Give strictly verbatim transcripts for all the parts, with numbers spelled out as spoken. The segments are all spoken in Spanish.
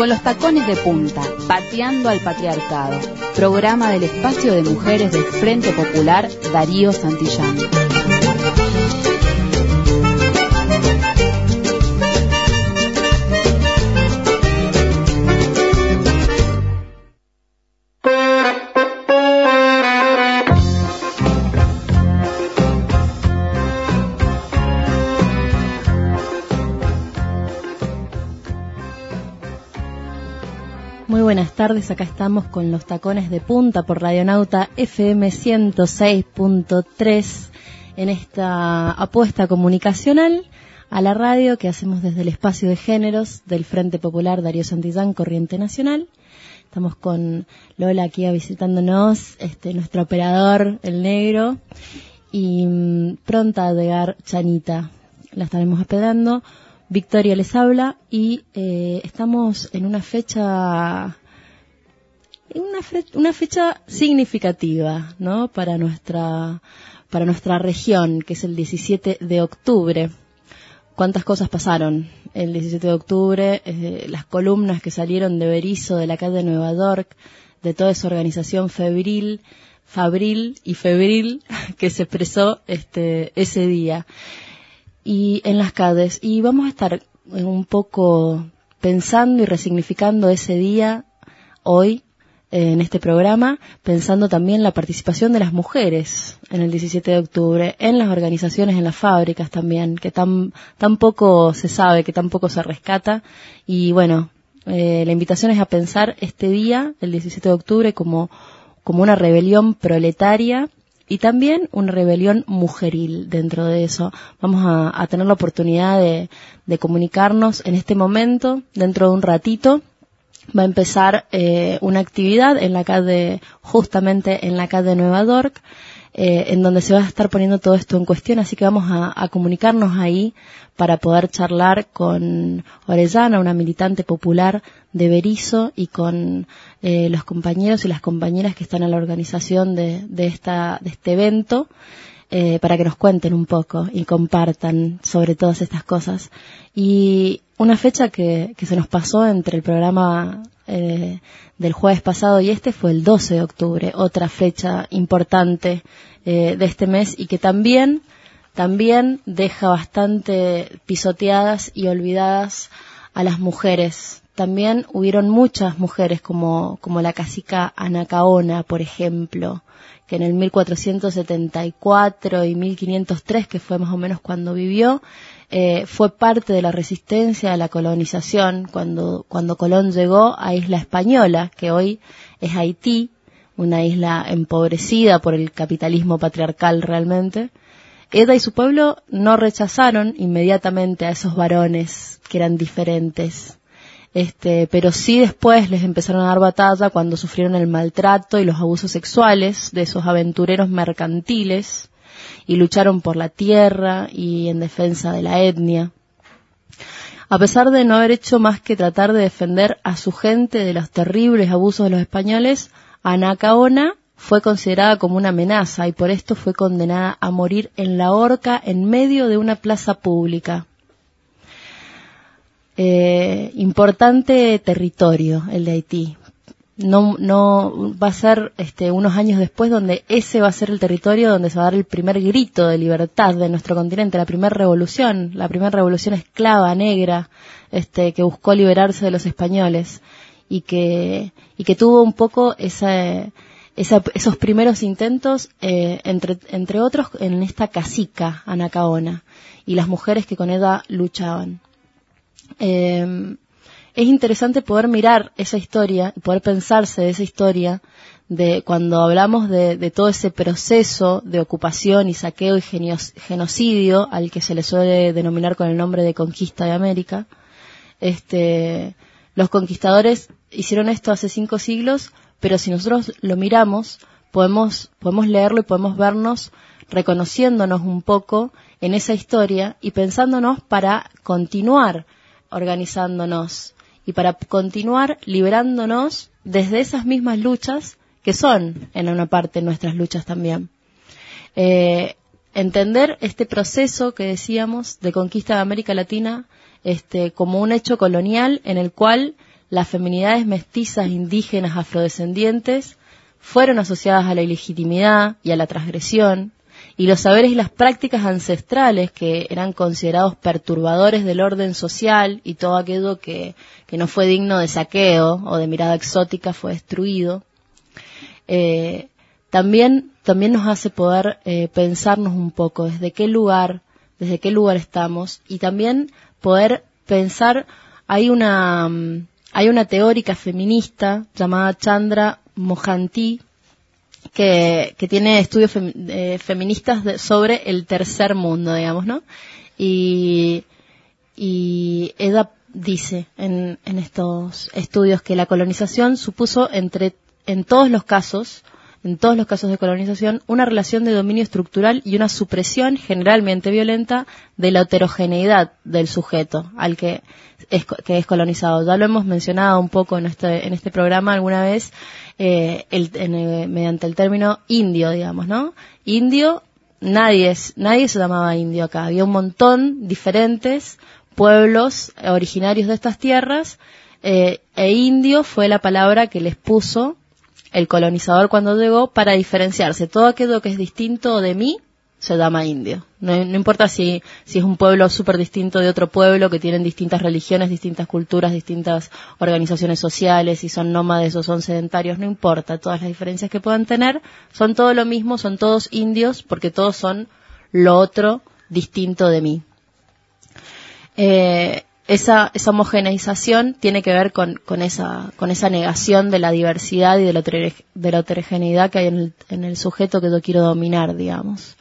Con los tacones de punta, pateando al patriarcado. Programa del espacio de mujeres del Frente Popular Darío Santillán. Muy buenas tardes, acá estamos con los tacones de punta por Radionauta F M ciento seis punto tres en esta apuesta comunicacional a la radio que hacemos desde el espacio de géneros del Frente Popular Darío Santillán, Corriente Nacional. Estamos con Lola aquí visitándonos, este, nuestro operador, el negro, y mmm, pronta a llegar Chanita, la estaremos esperando. Victoria les habla y eh, estamos en una fecha una, fe, una fecha significativa, ¿no? para nuestra para nuestra región, que es el diecisiete de octubre. ¿Cuántas cosas pasaron el diecisiete de octubre? Eh, las columnas que salieron de Berisso, de la calle de Nueva York, de toda esa organización febril, fabril y febril que se expresó este ese día. Y en las calles, y vamos a estar un poco pensando y resignificando ese día hoy eh, en este programa, pensando también la participación de las mujeres en el diecisiete de octubre, en las organizaciones, en las fábricas también, que tan, tan poco se sabe, que tan poco se rescata. Y bueno, eh, la invitación es a pensar este día, el diecisiete de octubre, como, como una rebelión proletaria, y también una rebelión mujeril dentro de eso. Vamos a, a tener la oportunidad de, de comunicarnos en este momento. Dentro de un ratito va a empezar eh, una actividad en la calle, justamente en la calle de Nueva York, eh, en donde se va a estar poniendo todo esto en cuestión, así que vamos a, a comunicarnos ahí para poder charlar con Orellana, una militante popular de Berisso, y con eh, los compañeros y las compañeras que están en la organización de, de, esta, de este evento, eh, para que nos cuenten un poco y compartan sobre todas estas cosas. Y una fecha que, que se nos pasó entre el programa eh, del jueves pasado y este fue el doce de octubre, otra fecha importante eh, de este mes, y que también, también deja bastante pisoteadas y olvidadas a las mujeres. También hubieron muchas mujeres como, como la cacica Anacaona, por ejemplo, que en el mil cuatrocientos setenta y cuatro y mil quinientos tres, que fue más o menos cuando vivió, eh, fue parte de la resistencia a la colonización cuando, cuando Colón llegó a Isla Española, que hoy es Haití, una isla empobrecida por el capitalismo patriarcal realmente. Ella y su pueblo no rechazaron inmediatamente a esos varones que eran diferentes. Este, pero sí después les empezaron a dar batalla cuando sufrieron el maltrato y los abusos sexuales de esos aventureros mercantiles, y lucharon por la tierra y en defensa de la etnia. A pesar de no haber hecho más que tratar de defender a su gente de los terribles abusos de los españoles, Anacaona fue considerada como una amenaza y por esto fue condenada a morir en la horca en medio de una plaza pública. Eh, importante territorio el de Haití. No, no va a ser este, unos años después donde ese va a ser el territorio donde se va a dar el primer grito de libertad de nuestro continente, la primera revolución, la primera revolución esclava negra, este, que buscó liberarse de los españoles y que y que tuvo un poco esa, esa esos primeros intentos eh, entre entre otros en esta cacica Anacaona y las mujeres que con ella luchaban. Eh, es interesante poder mirar esa historia y poder pensarse de esa historia de cuando hablamos de, de todo ese proceso de ocupación y saqueo y genocidio al que se le suele denominar con el nombre de conquista de América. Este, los conquistadores hicieron esto hace cinco siglos, pero si nosotros lo miramos, podemos, podemos leerlo y podemos vernos reconociéndonos un poco en esa historia y pensándonos para continuar organizándonos y para continuar liberándonos desde esas mismas luchas que son en una parte nuestras luchas también. Eh, entender este proceso que decíamos de conquista de América Latina este, como un hecho colonial en el cual las feminidades mestizas, indígenas, afrodescendientes fueron asociadas a la ilegitimidad y a la transgresión, y los saberes y las prácticas ancestrales que eran considerados perturbadores del orden social y todo aquello que, que no fue digno de saqueo o de mirada exótica fue destruido. Eh, también, también nos hace poder eh, pensarnos un poco desde qué lugar, desde qué lugar estamos, y también poder pensar, hay una, hay una teórica feminista llamada Chandra Mohanty, que, que tiene estudios fem, eh, feministas de, sobre el tercer mundo, digamos, ¿no? Y, y ella dice en, en estos estudios que la colonización supuso entre, en todos los casos, en todos los casos de colonización, una relación de dominio estructural y una supresión generalmente violenta de la heterogeneidad del sujeto al que es, que es colonizado. Ya lo hemos mencionado un poco en este, en este programa alguna vez, eh, el, en, eh, mediante el término indio, digamos, ¿no? Indio, nadie es, nadie se llamaba indio acá. Había un montón diferentes pueblos originarios de estas tierras, eh, e indio fue la palabra que les puso el colonizador cuando llegó para diferenciarse. Todo aquello que es distinto de mí se llama indio. No, no importa si, si es un pueblo súper distinto de otro pueblo, que tienen distintas religiones, distintas culturas, distintas organizaciones sociales, si son nómades o son sedentarios, no importa. Todas las diferencias que puedan tener son todo lo mismo, son todos indios, porque todos son lo otro distinto de mí. Eh, Esa, esa homogeneización tiene que ver con, con esa, con esa negación de la diversidad y de la, de la heterogeneidad que hay en el, en el sujeto que yo quiero dominar, digamos.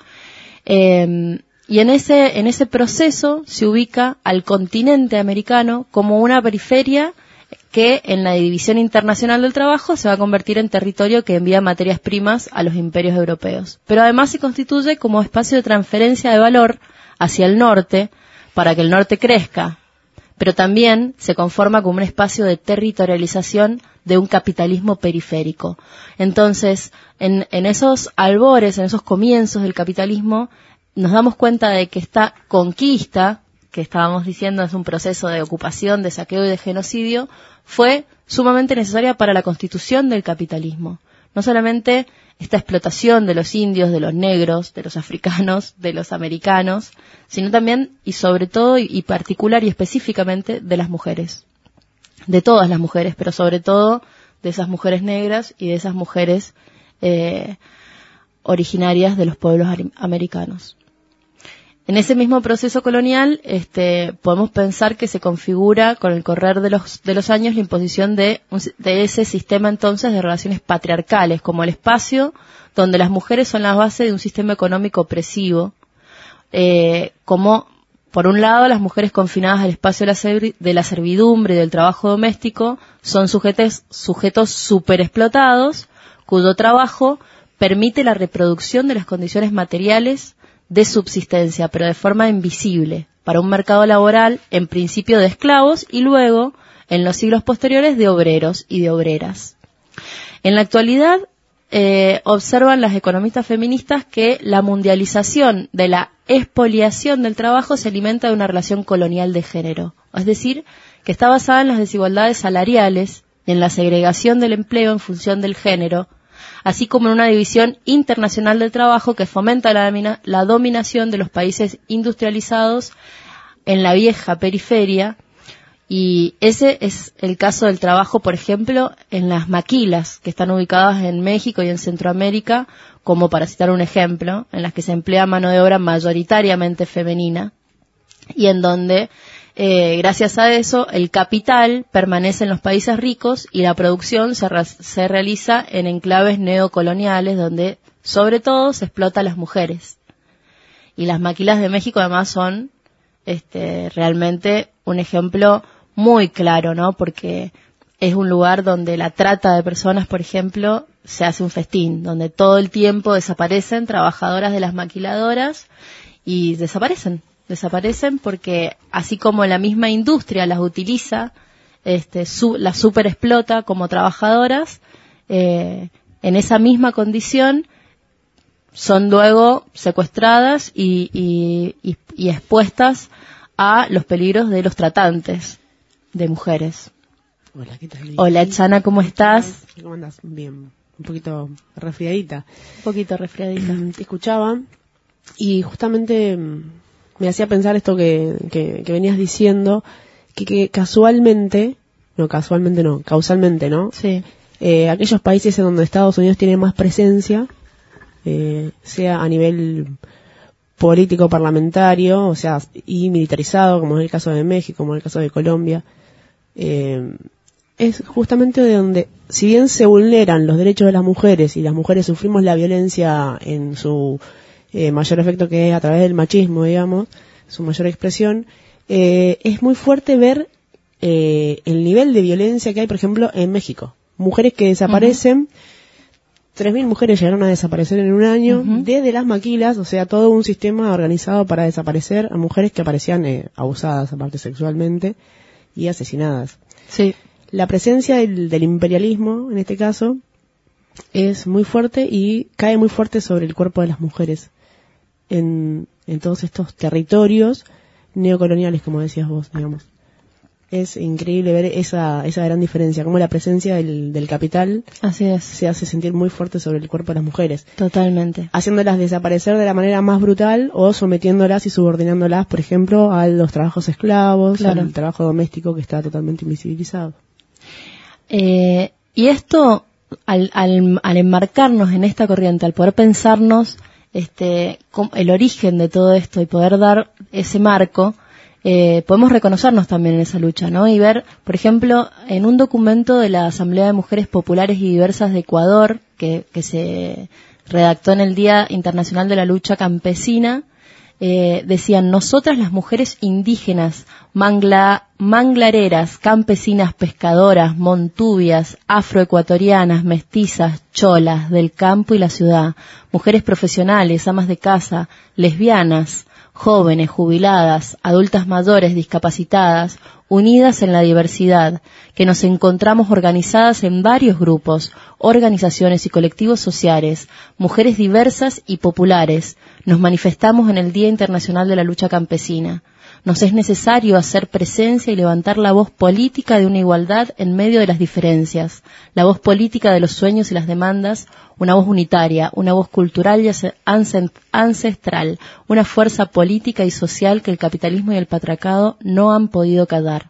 Eh, y en ese, en ese proceso se ubica al continente americano como una periferia que en la división internacional del trabajo se va a convertir en territorio que envía materias primas a los imperios europeos. Pero además se constituye como espacio de transferencia de valor hacia el norte para que el norte crezca, pero también se conforma como un espacio de territorialización de un capitalismo periférico. Entonces, en, en esos albores, en esos comienzos del capitalismo, nos damos cuenta de que esta conquista, que estábamos diciendo es un proceso de ocupación, de saqueo y de genocidio, fue sumamente necesaria para la constitución del capitalismo. No solamente esta explotación de los indios, de los negros, de los africanos, de los americanos, sino también y sobre todo y, y particular y específicamente de las mujeres. De todas las mujeres, pero sobre todo de esas mujeres negras y de esas mujeres eh, originarias de los pueblos americanos. En ese mismo proceso colonial, este, podemos pensar que se configura con el correr de los, de los años la imposición de, un, de ese sistema entonces de relaciones patriarcales, como el espacio donde las mujeres son la base de un sistema económico opresivo, eh, como por un lado las mujeres confinadas al espacio de la, servi- de la servidumbre y del trabajo doméstico son sujetos, sujetos superexplotados, cuyo trabajo permite la reproducción de las condiciones materiales de subsistencia, pero de forma invisible, para un mercado laboral en principio de esclavos y luego, en los siglos posteriores, de obreros y de obreras. En la actualidad, eh, observan las economistas feministas que la mundialización de la expoliación del trabajo se alimenta de una relación colonial de género, es decir, que está basada en las desigualdades salariales y en la segregación del empleo en función del género, así como en una división internacional del trabajo que fomenta la, domina, la dominación de los países industrializados en la vieja periferia, y ese es el caso del trabajo, por ejemplo, en las maquilas, que están ubicadas en México y en Centroamérica, como para citar un ejemplo, en las que se emplea mano de obra mayoritariamente femenina, y en donde Eh, gracias a eso, el capital permanece en los países ricos y la producción se, re- se realiza en enclaves neocoloniales donde, sobre todo, se explota a las mujeres. Y las maquilas de México, además, son este, realmente un ejemplo muy claro, ¿no? Porque es un lugar donde la trata de personas, por ejemplo, se hace un festín, donde todo el tiempo desaparecen trabajadoras de las maquiladoras y desaparecen. Desaparecen porque así como la misma industria las utiliza, este, su, las superexplota como trabajadoras, eh, en esa misma condición son luego secuestradas y, y, y, y expuestas a los peligros de los tratantes de mujeres. Hola, ¿qué tal? Hola, Chana, ¿cómo estás? ¿Cómo andas? Bien, un poquito resfriadita. Un poquito resfriadita. Te escuchaba y justamente me hacía pensar esto que, que, que venías diciendo, que, que casualmente, no, casualmente no, causalmente, ¿no? Sí. Eh, aquellos países en donde Estados Unidos tiene más presencia, eh, sea a nivel político parlamentario, o sea, y militarizado, como es el caso de México, como es el caso de Colombia, eh, es justamente de donde, si bien se vulneran los derechos de las mujeres y las mujeres sufrimos la violencia en su eh, mayor efecto, que es a través del machismo, digamos, su mayor expresión, eh, es muy fuerte ver eh, el nivel de violencia que hay, por ejemplo, en México. Mujeres que desaparecen, uh-huh. tres mil mujeres llegaron a desaparecer en un año, uh-huh. desde las maquilas, o sea, todo un sistema organizado para desaparecer a mujeres que aparecían eh, abusadas, aparte sexualmente, y asesinadas. Sí. La presencia del, del imperialismo, en este caso, es muy fuerte y cae muy fuerte sobre el cuerpo de las mujeres en, en todos estos territorios neocoloniales, como decías vos, digamos. Es increíble ver esa esa gran diferencia, cómo la presencia del, del capital Así es. se hace sentir muy fuerte sobre el cuerpo de las mujeres. Totalmente. Haciéndolas desaparecer de la manera más brutal o sometiéndolas y subordinándolas, por ejemplo, a los trabajos esclavos, claro. al trabajo doméstico que está totalmente invisibilizado. Eh, y esto, al, al, al enmarcarnos en esta corriente, al poder pensarnos este, el origen de todo esto y poder dar ese marco, Eh, podemos reconocernos también en esa lucha, ¿no? Y ver, por ejemplo, en un documento de la Asamblea de Mujeres Populares y Diversas de Ecuador, que, que se redactó en el Día Internacional de la Lucha Campesina, eh, decían: nosotras las mujeres indígenas, mangla, manglareras, campesinas, pescadoras, montubias, afroecuatorianas, mestizas, cholas, del campo y la ciudad, mujeres profesionales, amas de casa, lesbianas, jóvenes, jubiladas, adultas mayores, discapacitadas, unidas en la diversidad, que nos encontramos organizadas en varios grupos, organizaciones y colectivos sociales, mujeres diversas y populares, nos manifestamos en el Día Internacional de la Lucha Campesina. Nos es necesario hacer presencia y levantar la voz política de una igualdad en medio de las diferencias, la voz política de los sueños y las demandas, una voz unitaria, una voz cultural y ancestral, una fuerza política y social que el capitalismo y el patriarcado no han podido callar.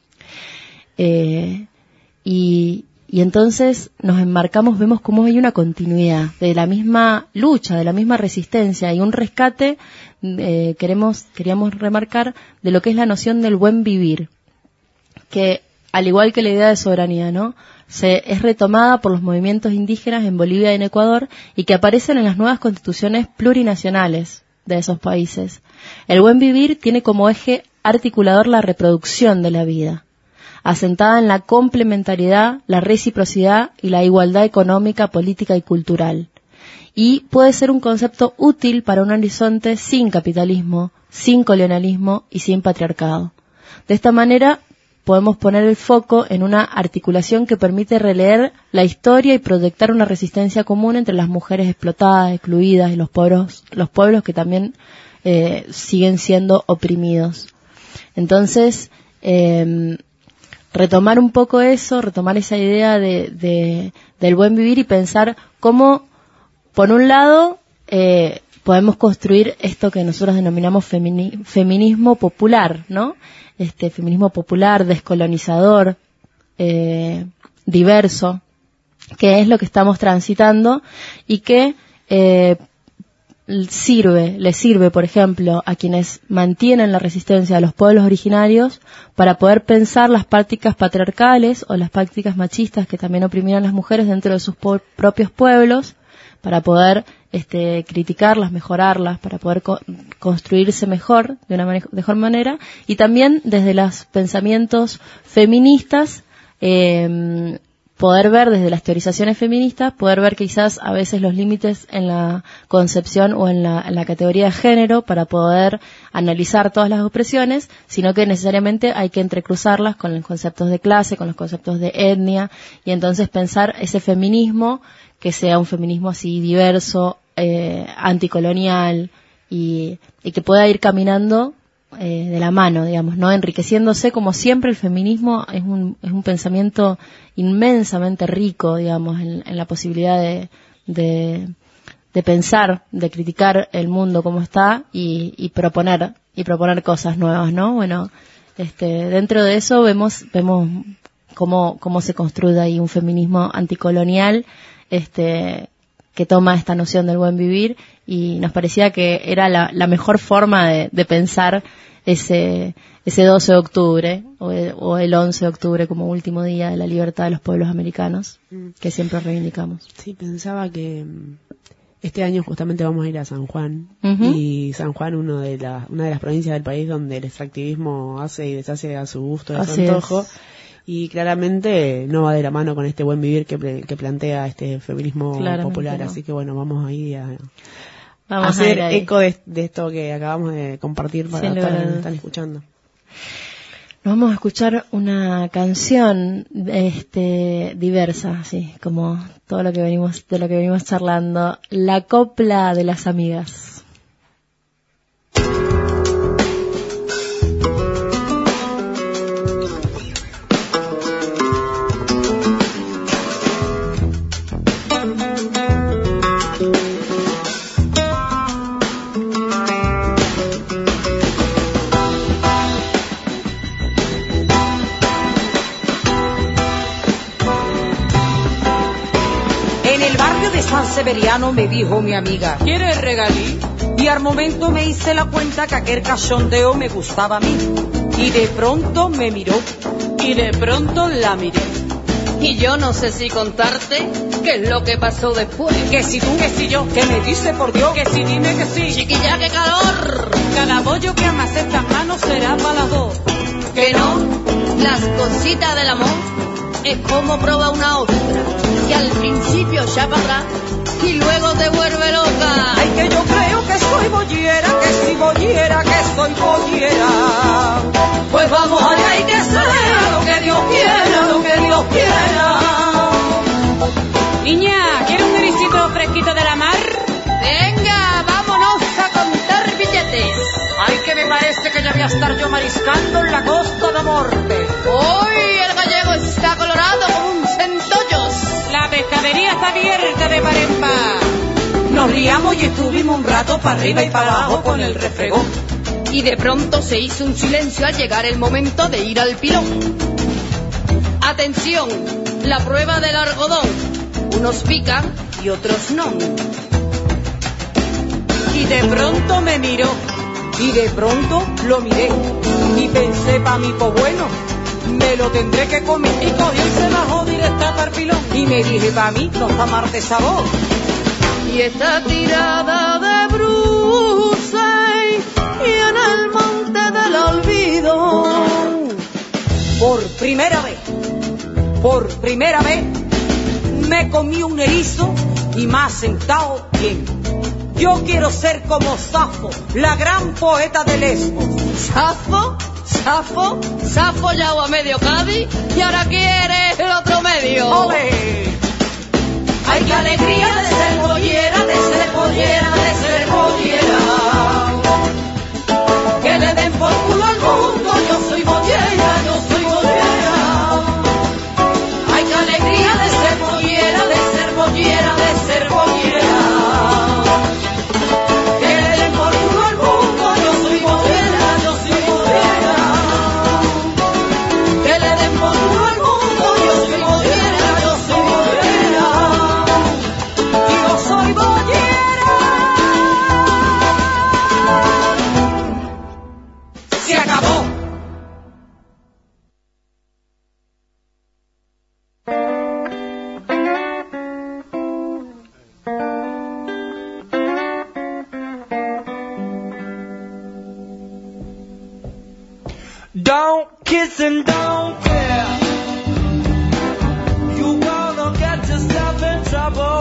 Eh, y, y entonces nos enmarcamos, vemos cómo hay una continuidad de la misma lucha, de la misma resistencia y un rescate, eh, queremos, queríamos remarcar, de lo que es la noción del buen vivir, que al igual que la idea de soberanía, ¿no?, se es retomada por los movimientos indígenas en Bolivia y en Ecuador y que aparecen en las nuevas constituciones plurinacionales de esos países. El buen vivir tiene como eje articulador la reproducción de la vida, asentada en la complementariedad, la reciprocidad y la igualdad económica, política y cultural. Y puede ser un concepto útil para un horizonte sin capitalismo, sin colonialismo y sin patriarcado. De esta manera, podemos poner el foco en una articulación que permite releer la historia y proyectar una resistencia común entre las mujeres explotadas, excluidas y los pueblos, los pueblos que también eh, siguen siendo oprimidos. Entonces, eh, retomar un poco eso, retomar esa idea de, de, del buen vivir y pensar cómo, por un lado, eh, podemos construir esto que nosotros denominamos femini- feminismo popular, ¿no? Este feminismo popular, descolonizador, eh, diverso, que es lo que estamos transitando y que eh, sirve, le sirve, por ejemplo, a quienes mantienen la resistencia a los pueblos originarios para poder pensar las prácticas patriarcales o las prácticas machistas que también oprimían a las mujeres dentro de sus po- propios pueblos, para poder este, criticarlas, mejorarlas, para poder co- construirse mejor, de una mane- mejor manera, y también desde los pensamientos feministas, eh, poder ver desde las teorizaciones feministas, poder ver quizás a veces los límites en la concepción o en la, en la categoría de género para poder analizar todas las opresiones, sino que necesariamente hay que entrecruzarlas con los conceptos de clase, con los conceptos de etnia, y entonces pensar ese feminismo que sea un feminismo así diverso, eh, anticolonial, y, y que pueda ir caminando eh, de la mano, digamos, ¿no? Enriqueciéndose, como siempre, el feminismo es un, es un pensamiento inmensamente rico, digamos, en, en la posibilidad de, de, de pensar, de criticar el mundo como está y, y proponer, y proponer cosas nuevas, ¿no? Bueno, este, dentro de eso vemos, vemos cómo, cómo se construye ahí un feminismo anticolonial, este, que toma esta noción del buen vivir, y nos parecía que era la, la mejor forma de, de pensar ese, ese doce de octubre o el, o el once de octubre como último día de la libertad de los pueblos americanos, que siempre reivindicamos. Sí, pensaba que este año justamente vamos a ir a San Juan, Uh-huh. y San Juan, uno de la, una de las provincias del país donde el extractivismo hace y deshace a su gusto, a su Así antojo. es. Y claramente no va de la mano con este buen vivir que, que plantea este feminismo Claramente popular. no. Así que bueno, vamos ahí a, Vamos a hacer a ir ahí. eco de, de esto que acabamos de compartir para Sin todos los lugar a que nos dudas. están escuchando. Nos vamos a escuchar una canción este, diversa, así como todo lo que venimos, de lo que venimos charlando. La copla de las amigas. San Severiano me dijo mi amiga, ¿quieres regalí? Y al momento me hice la cuenta que aquel cachondeo me gustaba a mí. Y de pronto me miró, y de pronto la miré. Y yo no sé si contarte qué es lo que pasó después. Que si tú, que si yo, que me dice por Dios, que si dime que sí. Chiquilla, qué calor. Cada bollo que amas estas manos será para las dos. Que no, las cositas del amor es como probar una ostra, que al principio ya para atrás y luego te vuelve loca. Ay, que yo creo que soy bollera, que si bollera, que soy bollera. Pues vamos allá y que sea lo que Dios quiera, lo que Dios quiera. Niña, ¿quieres un grisito fresquito de la mar? Venga, vámonos a contar billetes. Ay, que me parece que ya voy a estar yo mariscando en la costa de Morte. Hoy el gallego está colorado como un centollos. La pescadería está abierta de par en par. Nos riamos y estuvimos un rato para arriba y para abajo con el refregón. Y de pronto se hizo un silencio al llegar el momento de ir al pilón. Atención, la prueba del algodón. Unos pican y otros no. Y de pronto me miró, y de pronto lo miré. Y pensé pa' mí, pues bueno, me lo tendré que comer. Y cogí y se bajó directa para el pilón. Y me dije, pa' mí, no está mal de sabor. Y está tirada de bruces y en el monte del olvido. Por primera vez, por primera vez, me comí un erizo y me ha sentado bien. Yo quiero ser como Safo, la gran poeta de Lesbos. ¿Safo? ¿Safo? ¿Safo ya a medio Cádiz? Y ahora quiere el otro medio. ¡Ole! ¡Ay, qué alegría de ser bollera, de ser bollera, de ser bollera! Que le den por culo al mundo, yo soy bollera, yo soy bollera. ¡Ay, qué alegría de ser bollera, de ser bollera, de ser bollera! Don't kiss and don't care. You wanna get yourself in trouble.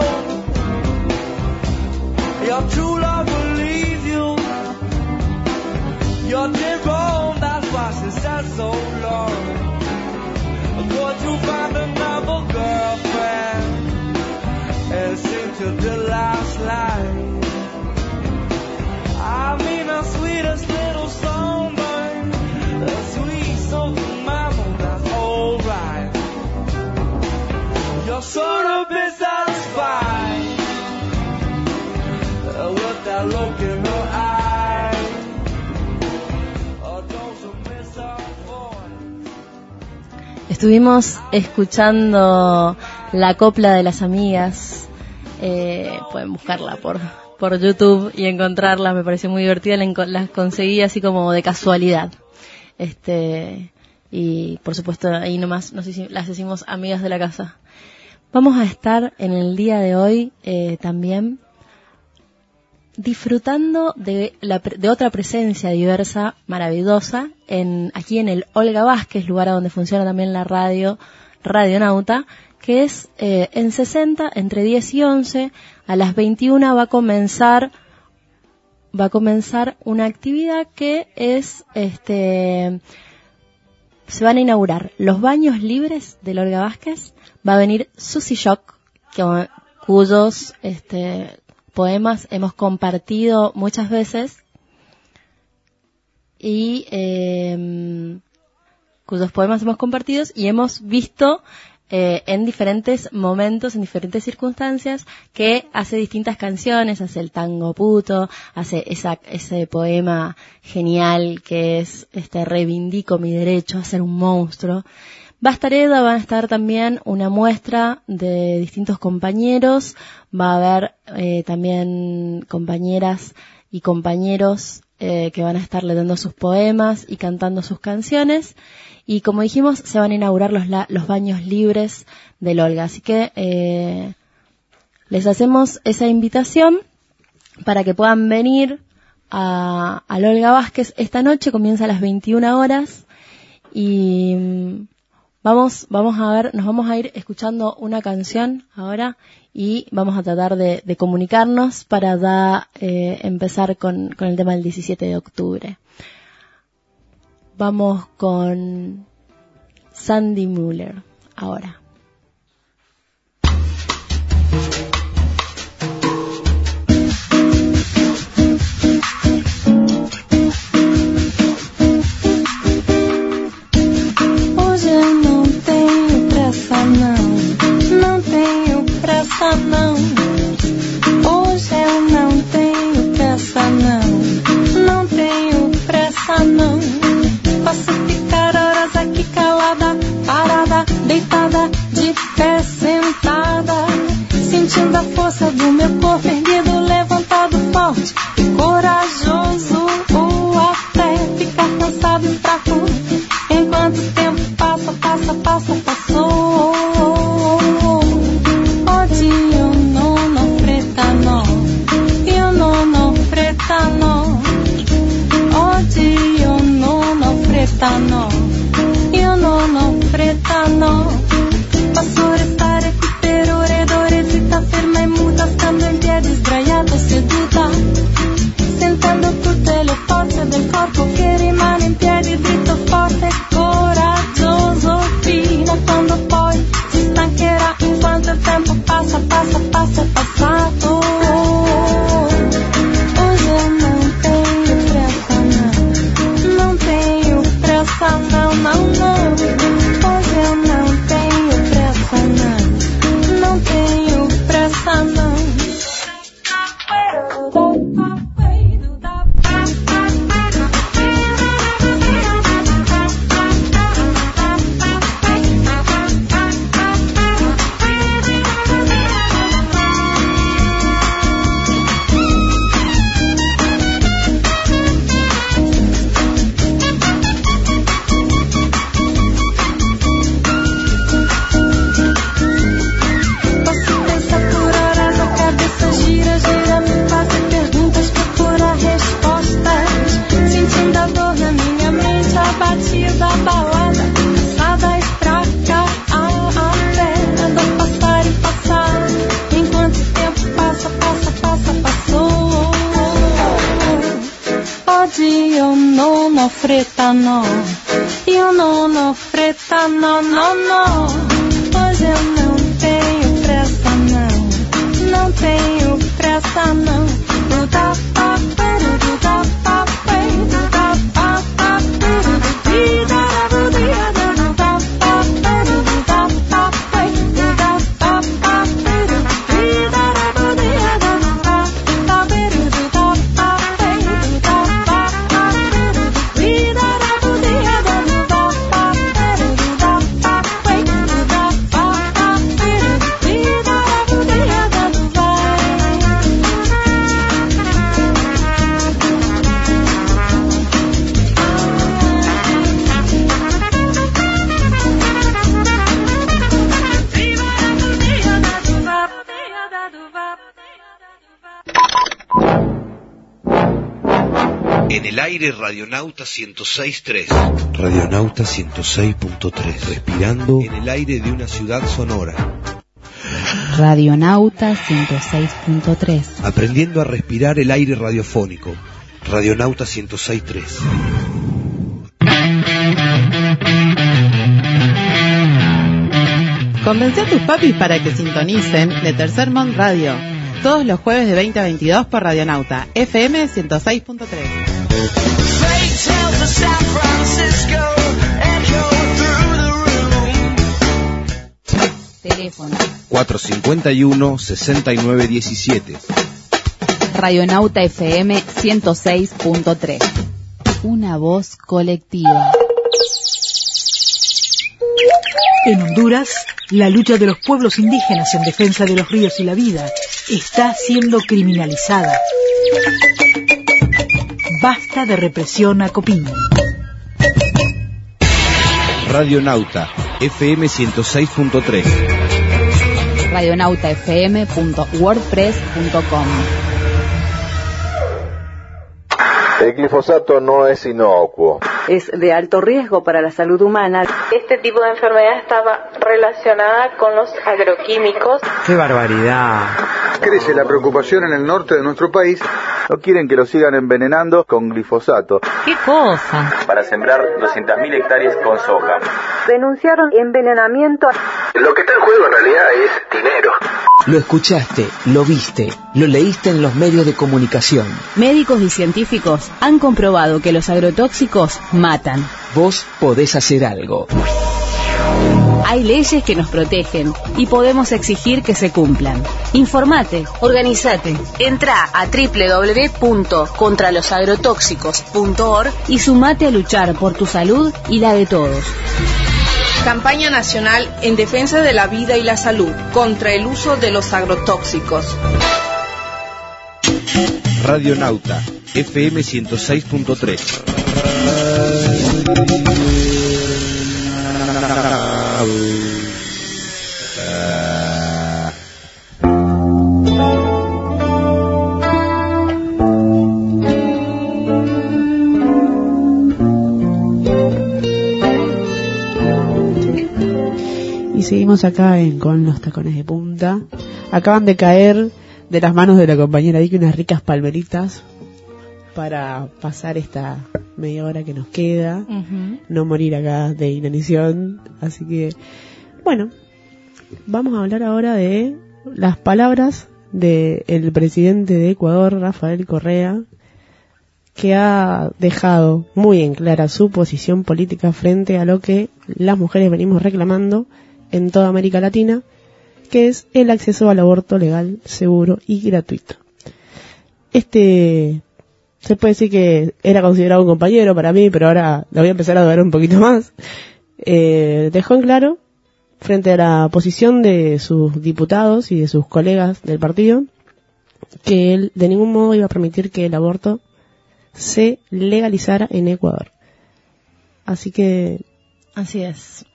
Your true love will leave you. You're dead wrong, that's why she said so long. Would you find another girlfriend and sing to the last line? I mean the sweetest little song. Estuvimos escuchando la copla de las amigas. Eh, pueden buscarla por por YouTube y encontrarla. Me pareció muy divertida. La, la conseguí así como de casualidad. Este y por supuesto ahí nomás nos hicimos, las hicimos amigas de la casa. Vamos a estar en el día de hoy eh, también disfrutando de, la, de otra presencia diversa, maravillosa, en, aquí en el Olga Vázquez, lugar a donde funciona también la radio Radionauta, que es eh, en sesenta, entre diez y once, a las veintiuna va a comenzar va a comenzar una actividad que es, este, se van a inaugurar los baños libres del Olga Vázquez. Va a venir Susie Shock, que, cuyos, este, poemas hemos compartido muchas veces y eh, cuyos poemas hemos compartido y hemos visto eh, en diferentes momentos, en diferentes circunstancias, que hace distintas canciones, hace el tango puto, hace esa, ese poema genial que es este reivindico mi derecho a ser un monstruo. Va a estar Eda, va a estar también una muestra de distintos compañeros, va a haber eh, también compañeras y compañeros eh, que van a estar leyendo sus poemas y cantando sus canciones, y como dijimos, se van a inaugurar los, la, los baños libres del Olga, así que eh, les hacemos esa invitación para que puedan venir a, al Olga Vázquez. Esta noche comienza a las veintiuna horas y Vamos, vamos a ver, nos vamos a ir escuchando una canción ahora y vamos a tratar de, de comunicarnos para da, eh, empezar con, con el tema del diecisiete de octubre. Vamos con Sandy Muller ahora. Não tenho pressa não, hoje eu não tenho pressa não, não tenho pressa não. Posso ficar horas aqui calada, parada, deitada, de pé, sentada, sentindo a força do meu corpo erguido, levantado, forte e corajoso, ou até ficar cansado e fraco, enquanto o tempo passa, passa, passa, passou. No, io non ho fretta no, posso restare qui per ore ed ore zitta, ferma e muta, stando in piedi sdraiata, seduta, sentendo tutte le forze del corpo che rimane in piedi dritto, forte e coraggioso, fino a quando poi si stancherà, in quanto il tempo passa, passa, passa, è passato. Não, não, não, hoje eu não tenho pressa não, não tenho pressa não. Fretta no, io non ho fretta no, no, no, hoje eu não tenho pressa não, não tenho pressa não, do da pa, do da pa, do da pa, do da pa, do da el aire Radionauta ciento seis punto tres. Radionauta ciento seis punto tres. Respirando en el aire de una ciudad sonora. Radionauta ciento seis punto tres. Aprendiendo a respirar el aire radiofónico. Radionauta ciento seis punto tres. Convence a tus papis para que sintonicen de Tercer Mont Radio. Todos los jueves de veinte a veintidós por Radionauta, F M ciento seis punto tres. Teléfono cuatrocientos cincuenta y uno, sesenta y nueve diecisiete. Radionauta F M ciento seis punto tres. Una voz colectiva. En Honduras, la lucha de los pueblos indígenas en defensa de los ríos y la vida está siendo criminalizada. Basta de represión a Copín. Radionauta F M ciento seis punto tres. radionauta f m punto wordpress punto com. El glifosato no es inocuo. Es de alto riesgo para la salud humana. Este tipo de enfermedad estaba relacionada con los agroquímicos. ¡Qué barbaridad! Crece la preocupación en el norte de nuestro país. No quieren que lo sigan envenenando con glifosato. ¡Qué cosa! Para sembrar doscientas mil hectáreas con soja. Denunciaron envenenamiento. Lo que está en juego en realidad es dinero. Lo escuchaste, lo viste, lo leíste en los medios de comunicación. Médicos y científicos han comprobado que los agrotóxicos matan. Vos podés hacer algo. Hay leyes que nos protegen y podemos exigir que se cumplan. Informate, organizate, entra a doble u doble u doble u punto contra los agrotóxicos punto org y sumate a luchar por tu salud y la de todos. Campaña nacional en defensa de la vida y la salud contra el uso de los agrotóxicos. Radionauta F M ciento seis punto tres. Y seguimos acá en, con los tacones de punta. Acaban de caer de las manos de la compañera Vicky unas ricas palmeritas para pasar esta media hora que nos queda, uh-huh. no morir acá de inanición. Así que, bueno, vamos a hablar ahora de las palabras del presidente de Ecuador, Rafael Correa, que ha dejado muy en clara su posición política frente a lo que las mujeres venimos reclamando en toda América Latina, que es el acceso al aborto legal, seguro y gratuito. Este, se puede decir que era considerado un compañero para mí, pero ahora lo voy a empezar a dudar un poquito más. Eh, dejó en claro, frente a la posición de sus diputados y de sus colegas del partido, que él de ningún modo iba a permitir que el aborto se legalizara en Ecuador. Así que... Así es.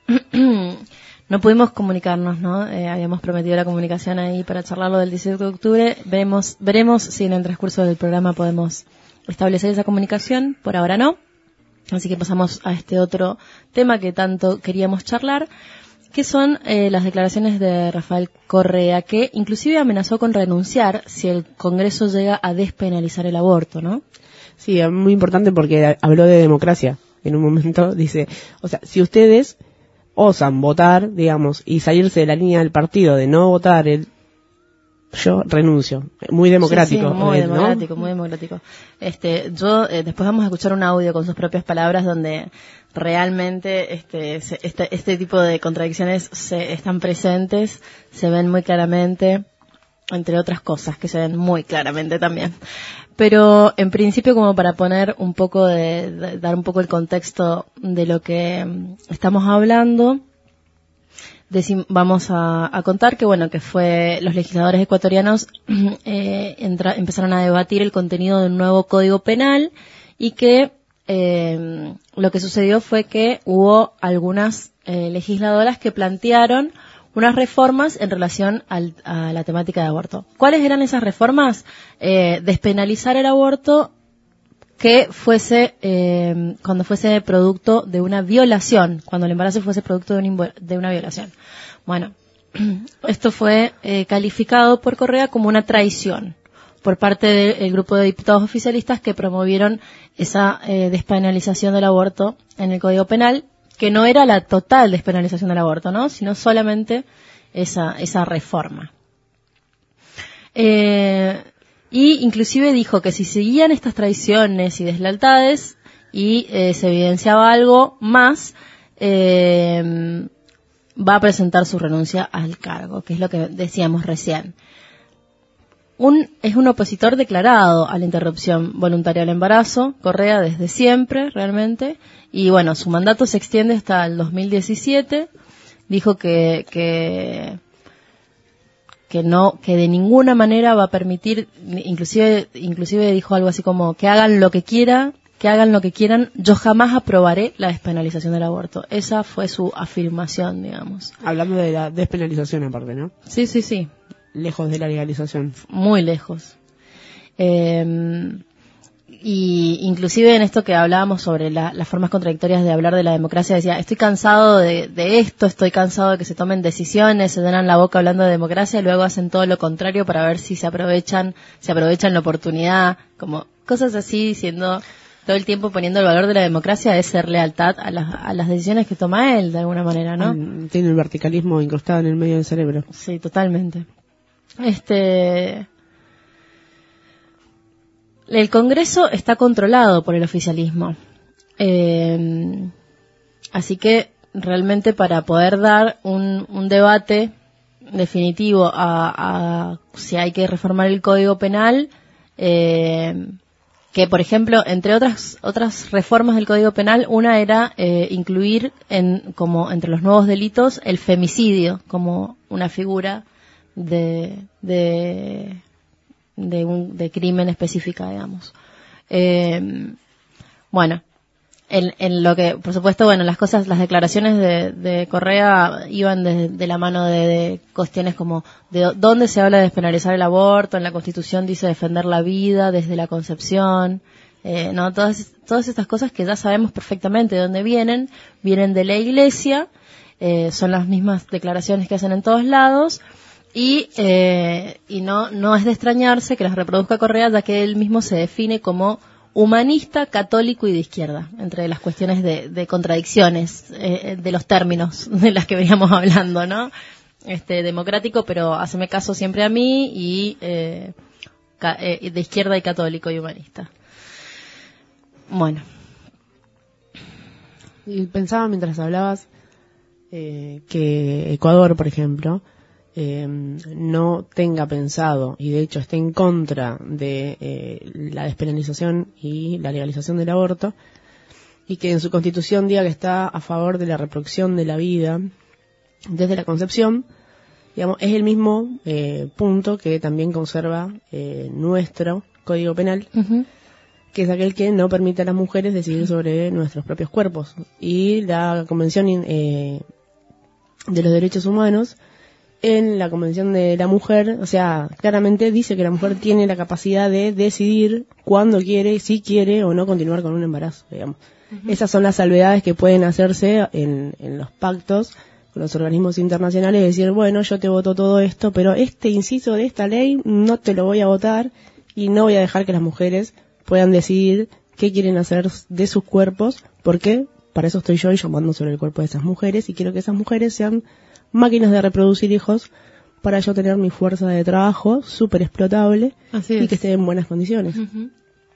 No pudimos comunicarnos, ¿no? Eh, habíamos prometido la comunicación ahí para charlarlo del dieciocho de octubre. Veremos, veremos si en el transcurso del programa podemos establecer esa comunicación. Por ahora no. Así que pasamos a este otro tema que tanto queríamos charlar, que son eh, las declaraciones de Rafael Correa, que inclusive amenazó con renunciar si el Congreso llega a despenalizar el aborto, ¿no? Sí, es muy importante porque habló de democracia. En un momento dice, o sea, si ustedes osan votar, digamos, y salirse de la línea del partido de no votar, el, yo renuncio. Muy democrático. Sí, sí, muy él, democrático, ¿no? muy democrático. Este, yo eh, después vamos a escuchar un audio con sus propias palabras donde realmente este, se, este, este tipo de contradicciones se están presentes, se ven muy claramente, entre otras cosas que se ven muy claramente también. Pero en principio, como para poner un poco de, de dar un poco el contexto de lo que estamos hablando, decim, vamos a, a contar que bueno, que fue los legisladores ecuatorianos eh, entra, empezaron a debatir el contenido de un nuevo código penal y que eh, lo que sucedió fue que hubo algunas eh, legisladoras que plantearon unas reformas en relación al, a la temática de aborto. ¿Cuáles eran esas reformas? Eh, despenalizar el aborto que fuese, eh, cuando fuese producto de una violación, cuando el embarazo fuese producto de, un, de una violación. Bueno, esto fue eh, calificado por Correa como una traición por parte del grupo de diputados oficialistas que promovieron esa eh, despenalización del aborto en el Código Penal, que no era la total despenalización del aborto, ¿no?, sino solamente esa, esa reforma. Eh, y inclusive dijo que si seguían estas traiciones y deslealtades y eh, se evidenciaba algo más, eh, va a presentar su renuncia al cargo, que es lo que decíamos recién. Un, es un opositor declarado a la interrupción voluntaria del embarazo, Correa, desde siempre, realmente, y bueno, su mandato se extiende hasta el dos mil diecisiete. Dijo que, que, que no, que de ninguna manera va a permitir, inclusive, inclusive dijo algo así como que hagan lo que quiera, que hagan lo que quieran, yo jamás aprobaré la despenalización del aborto. Esa fue su afirmación, digamos. Hablando de la despenalización aparte, ¿no? Sí, sí, sí. Lejos de la legalización. Muy lejos. Eh, y inclusive en esto que hablábamos sobre la, las formas contradictorias de hablar de la democracia, decía, estoy cansado de, de esto, estoy cansado de que se tomen decisiones, se llenan la boca hablando de democracia y luego hacen todo lo contrario para ver si se aprovechan, se aprovechan la oportunidad, como cosas así, diciendo todo el tiempo poniendo el valor de la democracia es ser lealtad a las, a las decisiones que toma él, de alguna manera, ¿no? Tiene el verticalismo incrustado en el medio del cerebro. Sí, totalmente. Este, el Congreso está controlado por el oficialismo, eh, así que realmente para poder dar un, un debate definitivo a, a si hay que reformar el Código Penal, eh, que por ejemplo entre otras otras reformas del Código Penal, una era eh, incluir en como entre los nuevos delitos el femicidio como una figura de de de, un, de crimen específica, digamos. Eh, bueno, en, en lo que, por supuesto, bueno, las cosas, las declaraciones de, de Correa iban de, de la mano de, de cuestiones como de dónde se habla de despenalizar el aborto, en la Constitución dice defender la vida desde la concepción, eh, no, todas todas estas cosas que ya sabemos perfectamente de dónde vienen, vienen de la Iglesia, eh, son las mismas declaraciones que hacen en todos lados. Y, eh, y no, no es de extrañarse que las reproduzca Correa, ya que él mismo se define como humanista, católico y de izquierda, entre las cuestiones de, de contradicciones eh, de los términos de las que veníamos hablando, ¿no? Este, democrático, pero haceme caso siempre a mí, y eh, ca, eh, de izquierda y católico y humanista. Bueno. Y pensaba mientras hablabas eh, que Ecuador, por ejemplo, Eh, no tenga pensado, y de hecho esté en contra de eh, la despenalización y la legalización del aborto, y que en su constitución diga que está a favor de la reproducción de la vida desde la concepción, digamos, es el mismo eh, punto que también conserva eh, nuestro Código Penal, uh-huh. que es aquel que no permite a las mujeres decidir sobre nuestros propios cuerpos. Y la Convención eh, de los Derechos Humanos, en la Convención de la Mujer, o sea, claramente dice que la mujer tiene la capacidad de decidir cuándo quiere, si quiere o no continuar con un embarazo, digamos. Uh-huh. Esas son las salvedades que pueden hacerse en, en los pactos con los organismos internacionales, decir, bueno, yo te voto todo esto, pero este inciso de esta ley no te lo voy a votar y no voy a dejar que las mujeres puedan decidir qué quieren hacer de sus cuerpos, porque para eso estoy yo y yo mando sobre el cuerpo de esas mujeres, y quiero que esas mujeres sean máquinas de reproducir hijos para yo tener mi fuerza de trabajo súper explotable y que esté en buenas condiciones. Uh-huh.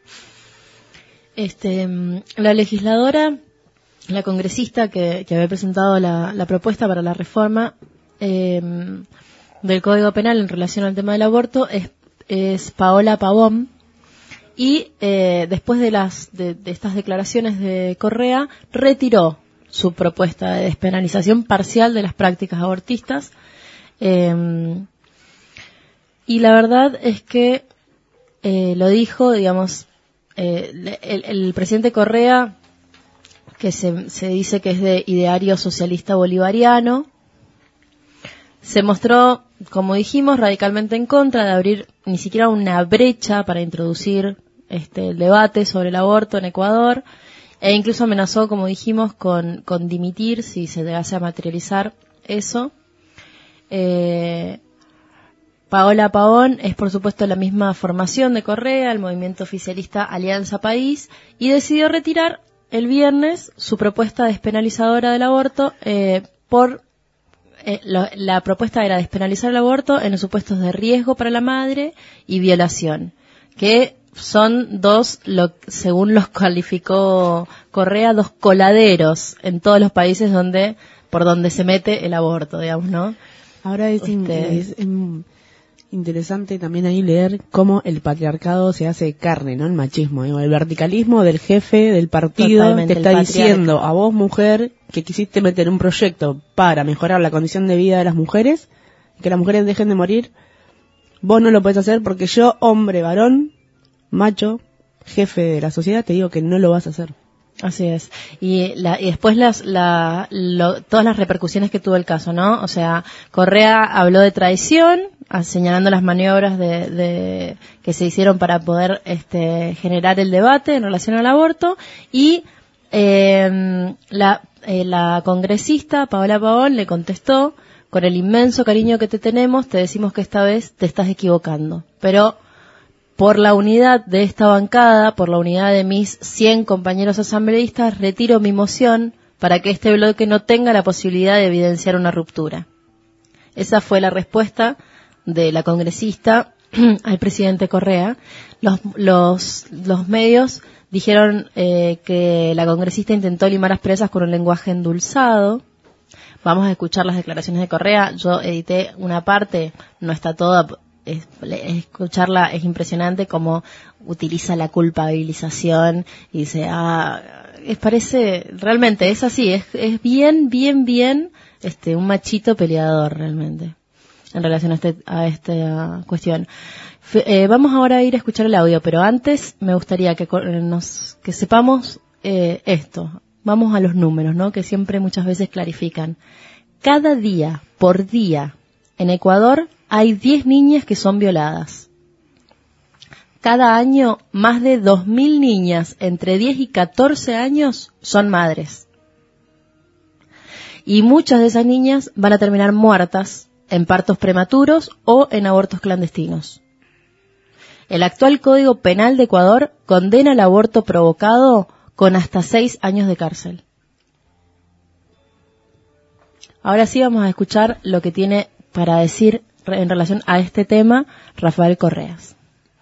Este, la legisladora, la congresista que, que había presentado la, la propuesta para la reforma eh, del Código Penal en relación al tema del aborto es, es Paola Pavón, y eh, después de las de, de estas declaraciones de Correa retiró su propuesta de despenalización parcial de las prácticas abortistas, eh, y la verdad es que eh, lo dijo, digamos, eh, el, el presidente Correa, que se, se dice que es de ideario socialista bolivariano, se mostró, como dijimos, radicalmente en contra de abrir ni siquiera una brecha para introducir este, el debate sobre el aborto en Ecuador, e incluso amenazó, como dijimos, con, con dimitir si se llegase a materializar eso. Eh, Paola Pavón es, por supuesto, la misma formación de Correa, el movimiento oficialista Alianza País, y decidió retirar el viernes su propuesta despenalizadora del aborto eh, por eh, lo, la propuesta era despenalizar el aborto en los supuestos de riesgo para la madre y violación, que son dos, lo, según los calificó Correa, dos coladeros en todos los países donde por donde se mete el aborto, digamos, ¿no? Ahora es, este, es, es interesante también ahí leer cómo el patriarcado se hace carne, ¿no? El machismo, ¿no? El verticalismo del jefe del partido Totalmente, te está el diciendo a vos, mujer, que quisiste meter un proyecto para mejorar la condición de vida de las mujeres, que las mujeres dejen de morir, vos no lo podés hacer porque yo, hombre, varón, macho, jefe de la sociedad, te digo que no lo vas a hacer. Así es. Y, la, y después las, la, lo, todas las repercusiones que tuvo el caso, ¿no? O sea, Correa habló de traición, señalando las maniobras de, de que se hicieron para poder este, generar el debate en relación al aborto, y eh, la, eh, la congresista Paola Pavón le contestó: con el inmenso cariño que te tenemos, te decimos que esta vez te estás equivocando, pero por la unidad de esta bancada, por la unidad de mis cien compañeros asambleístas, retiro mi moción para que este bloque no tenga la posibilidad de evidenciar una ruptura. Esa fue la respuesta de la congresista al presidente Correa. Los, los, los medios dijeron eh, que la congresista intentó limar asperezas con un lenguaje endulzado. Vamos a escuchar las declaraciones de Correa. Yo edité una parte, no está toda. Es, escucharla es impresionante cómo utiliza la culpabilización y dice, ah, es, parece, realmente es así, es, es bien, bien, bien, este, un machito peleador realmente, en relación a, este, a esta cuestión. F eh, vamos ahora a ir a escuchar el audio, pero antes me gustaría que nos, que sepamos eh, esto. Vamos a los números, ¿no? Que siempre muchas veces clarifican. Cada día, por día, en Ecuador, hay diez niñas que son violadas. Cada año, más de dos mil niñas entre diez y catorce años son madres. Y muchas de esas niñas van a terminar muertas en partos prematuros o en abortos clandestinos. El actual Código Penal de Ecuador condena el aborto provocado con hasta seis años de cárcel. Ahora sí vamos a escuchar lo que tiene para decir en relación a este tema Rafael Correas.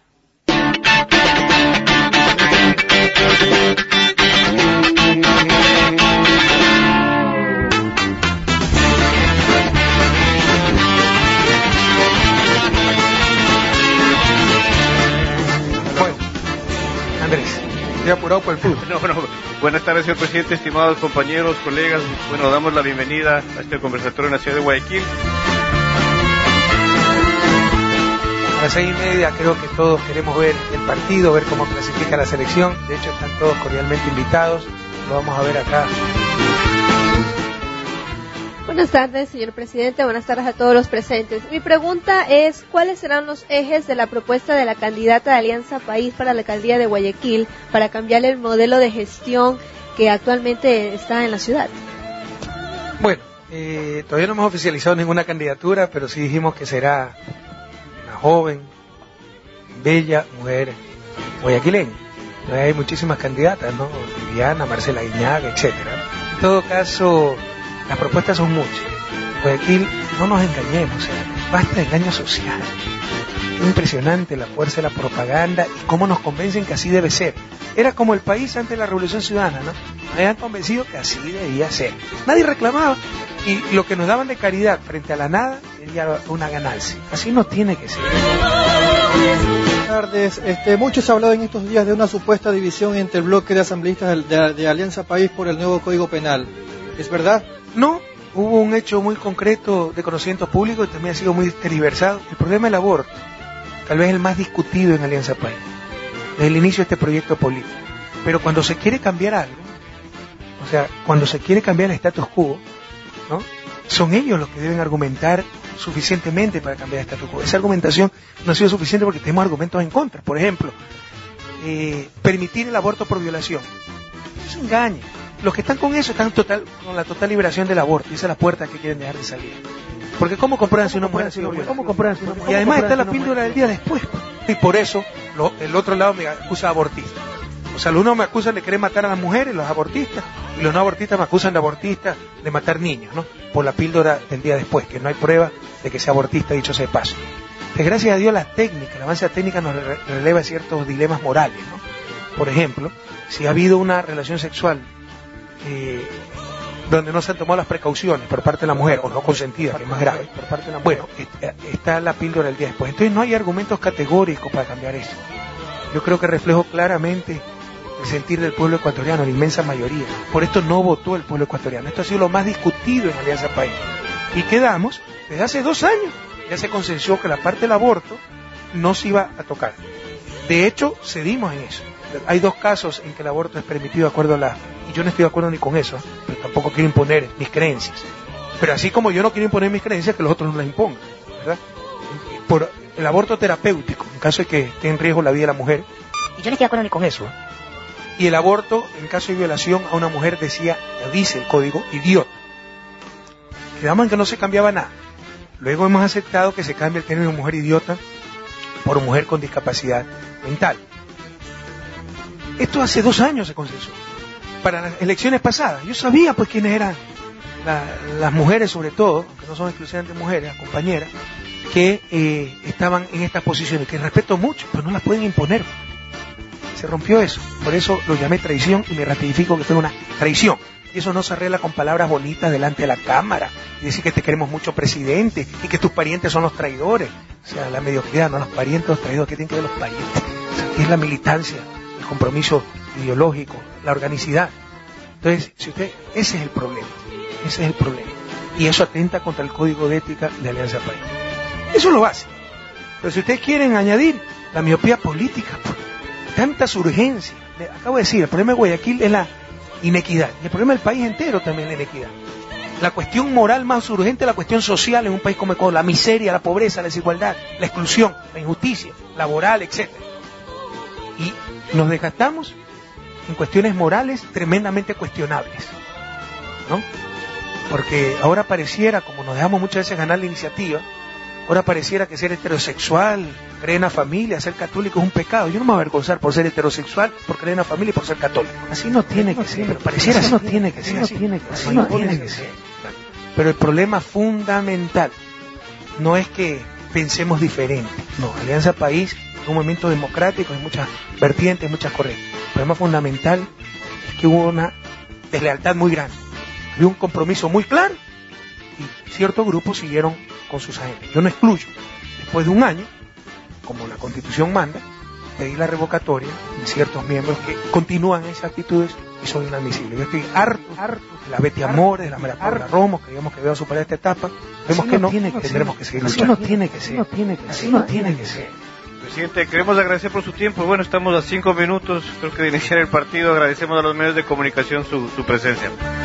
Bueno, Andrés, ¿te apurado por el fútbol? No, no. Buenas tardes, señor presidente, estimados compañeros, colegas. Bueno, damos la bienvenida a este conversatorio en la ciudad de Guayaquil. A las seis y media creo que todos queremos ver el partido, ver cómo clasifica la selección. De hecho, están todos cordialmente invitados. Lo vamos a ver acá. Buenas tardes, señor presidente. Buenas tardes a todos los presentes. Mi pregunta es, ¿cuáles serán los ejes de la propuesta de la candidata de Alianza País para la alcaldía de Guayaquil para cambiar el modelo de gestión que actualmente está en la ciudad? Bueno, eh, todavía no hemos oficializado ninguna candidatura, pero sí dijimos que será joven, bella mujer guayaquileña. Hay muchísimas candidatas, ¿no? Viviana, Marcela Guiñaga, etcétera. En todo caso, las propuestas son muchas. Guayaquil, no nos engañemos, o sea, basta de engaño social. Es impresionante la fuerza de la propaganda y cómo nos convencen que así debe ser. Era como el país antes de la Revolución Ciudadana, ¿no? Me habían convencido que así debía ser. Nadie reclamaba y lo que nos daban de caridad frente a la nada sería una ganancia. Así no tiene que ser. Buenas tardes. Este, mucho se ha hablado en estos días de una supuesta división entre el bloque de asambleístas de, de, de Alianza País por el nuevo Código Penal. ¿Es verdad? No, hubo un hecho muy concreto de conocimiento público y también ha sido muy tergiversado. El problema del aborto, tal vez el más discutido en Alianza País, desde el inicio de este proyecto político. Pero cuando se quiere cambiar algo, o sea, cuando se quiere cambiar el status quo, ¿no? Son ellos los que deben argumentar suficientemente para cambiar el status quo. Esa argumentación no ha sido suficiente porque tenemos argumentos en contra. Por ejemplo, eh, permitir el aborto por violación. Eso es engaño. Los que están con eso están total, con la total liberación del aborto. Esa es la puerta que quieren dejar de salir. Porque ¿cómo comprueban si una mujer ha sido violada? Y además está la píldora del día después. Y por eso lo, el otro lado me acusa de abortista. O sea, los unos me acusan de querer matar a las mujeres, los abortistas, y los no abortistas me acusan de abortistas, de matar niños, ¿no? Por la píldora del día después, que no hay prueba de que sea abortista, dicho sea de paso. Entonces, gracias a Dios, la técnica, el avance de la técnica nos re releva ciertos dilemas morales, ¿no? Por ejemplo, si ha habido una relación sexual eh, donde no se han tomado las precauciones por parte de la mujer, o no consentida, que es más grave, por parte de la mujer, bueno, está la píldora del día después. Entonces, no hay argumentos categóricos para cambiar eso. Yo creo que reflejo claramente el sentir del pueblo ecuatoriano, la inmensa mayoría. Por esto no votó el pueblo ecuatoriano. Esto ha sido lo más discutido en Alianza País. Y quedamos, desde hace dos años, ya se consensuó que la parte del aborto no se iba a tocar. De hecho, cedimos en eso. Hay dos casos en que el aborto es permitido de acuerdo a la... Y yo no estoy de acuerdo ni con eso, pero tampoco quiero imponer mis creencias. Pero así como yo no quiero imponer mis creencias, que los otros no las impongan, ¿verdad? Por el aborto terapéutico, en caso de que esté en riesgo la vida de la mujer. Y yo no estoy de acuerdo ni con eso, ¿eh? Y el aborto, en caso de violación a una mujer, decía, lo dice el código, idiota. Quedamos en que no se cambiaba nada. Luego hemos aceptado que se cambie el término mujer idiota por mujer con discapacidad mental. Esto hace dos años se consensuó. Para las elecciones pasadas, yo sabía pues quiénes eran la, las mujeres, sobre todo, aunque no son exclusivamente mujeres, las compañeras, que eh, estaban en estas posiciones, que respeto mucho, pero no las pueden imponer. Se rompió eso, por eso lo llamé traición y me ratifico que fue una traición. Y eso no se arregla con palabras bonitas delante de la cámara y decir que te queremos mucho, presidente, y que tus parientes son los traidores. O sea, la mediocridad, no los parientes, los traidores, ¿qué tienen que ver los parientes? O sea, ¿qué es la militancia, el compromiso ideológico, la organicidad? Entonces, si usted, ese es el problema, ese es el problema. Y eso atenta contra el código de ética de Alianza País. Eso lo hace. Pero si ustedes quieren añadir la miopía política, por tantas urgencias, acabo de decir, el problema de Guayaquil es la inequidad, y el problema del país entero también es la inequidad. La cuestión moral más urgente es la cuestión social en un país como Ecuador, la miseria, la pobreza, la desigualdad, la exclusión, la injusticia laboral, etcétera. Y nos desgastamos en cuestiones morales tremendamente cuestionables, ¿no? Porque ahora pareciera, como nos dejamos muchas veces ganar la iniciativa, ahora pareciera que ser heterosexual, creer en la familia, ser católico es un pecado. Yo no me voy a avergonzar por ser heterosexual, por creer en la familia y por ser católico. Así no tiene que ser, pero pareciera así no tiene que ser, así no tiene que ser. Pero el problema fundamental no es que pensemos diferente, no. Alianza País es un movimiento democrático, hay muchas vertientes, muchas corrientes. El problema fundamental es que hubo una deslealtad muy grande, había un compromiso muy claro y ciertos grupos siguieron con sus agendas. Yo no excluyo, después de un año, como la Constitución manda, pedir la revocatoria de ciertos miembros que continúan esas actitudes y son inadmisibles. Yo estoy harto, harto de la Betty Amores, de la María Paula Romo, que digamos que veo superar esta etapa. Vemos que no, tendremos que seguir luchando. Así no tiene que ser, así no tiene que ser. Presidente, queremos agradecer por su tiempo. Bueno, estamos a cinco minutos, creo que de iniciar el partido. Agradecemos a los medios de comunicación su, su presencia.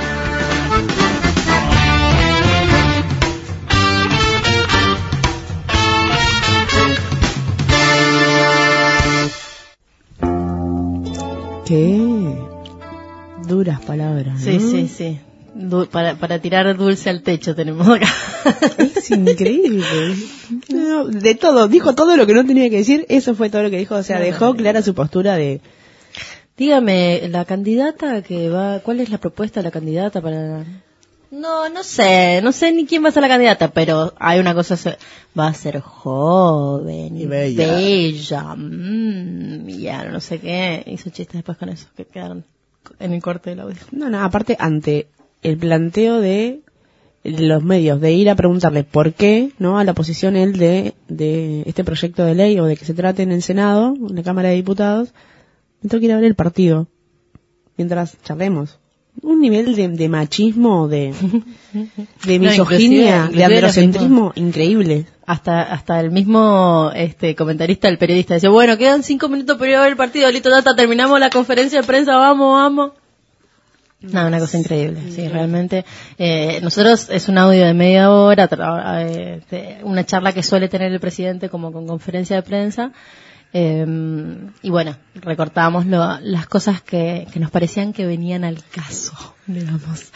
Qué duras palabras, ¿no? Sí, sí, sí. Du para, para tirar dulce al techo tenemos acá. Es increíble. No, de todo, dijo todo lo que no tenía que decir, eso fue todo lo que dijo, o sea, dejó clara su postura de... Dígame, la candidata que va, ¿cuál es la propuesta de la candidata para...? No, no sé, no sé ni quién va a ser la candidata, pero hay una cosa, va a ser joven y bella, bella mmm, y ya no sé qué, hizo chistes después con eso, que quedaron en el corte del audio. No, no, aparte, ante el planteo de los medios, de ir a preguntarle por qué, ¿no?, a la oposición él de, de este proyecto de ley o de que se trate en el Senado, en la Cámara de Diputados, me tengo que ir a ver el partido, mientras charlemos. Un nivel de, de machismo, de, de misoginia, no, de androcentrismo increíble. Hasta hasta el mismo este comentarista, el periodista, dice, bueno, quedan cinco minutos para ir a ver el partido, listo, data, terminamos la conferencia de prensa, vamos, vamos. No, una cosa increíble, sí, sí, realmente. Eh, nosotros es un audio de media hora, eh, una charla que suele tener el presidente como con conferencia de prensa. Eh, y bueno, recortábamos lo, las cosas que, que nos parecían que venían al caso, digamos,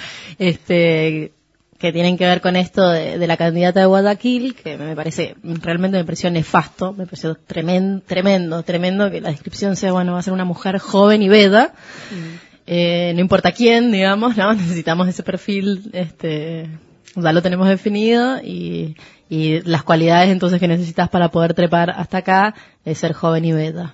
este, que tienen que ver con esto de, de la candidata de Guayaquil, que me parece, realmente me pareció nefasto, me pareció tremendo, tremendo, tremendo que la descripción sea, bueno, va a ser una mujer joven y veda, mm. eh, no importa quién, digamos, ¿no? Necesitamos ese perfil, este, ya lo tenemos definido y, y las cualidades entonces que necesitas para poder trepar hasta acá es ser joven y veda.